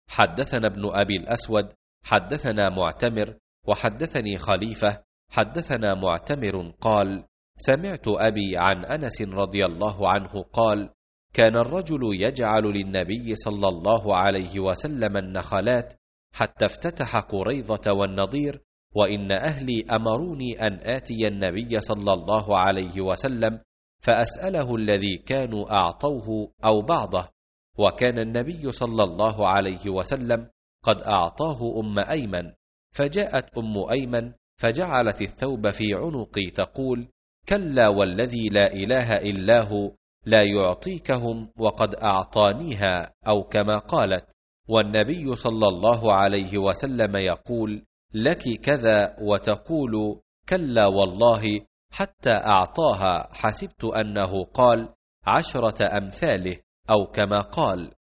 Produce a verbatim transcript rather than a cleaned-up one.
حدثنا ابن أبي الأسود حدثنا معتمر وحدثني خليفة حدثنا معتمر قال: سمعت أبي عن أنس رضي الله عنه قال: كان الرجل يجعل للنبي صلى الله عليه وسلم النخلات حتى افتتح قريظة والنضير، وإن أهلي أمروني أن آتي النبي صلى الله عليه وسلم فأسأله الذي كانوا أعطوه أو بعضه، وكان النبي صلى الله عليه وسلم قد أعطاه أم أيمن، فجاءت أم أيمن فجعلت الثوب في عنقي تقول: كلا والذي لا إله إلا هو لا يعطيكهم وقد أعطانيها، أو كما قالت، والنبي صلى الله عليه وسلم يقول: لك كذا، وتقول: كلا والله، حتى أعطاها، حسبت أنه قال: عشرة أمثاله، أو كما قال.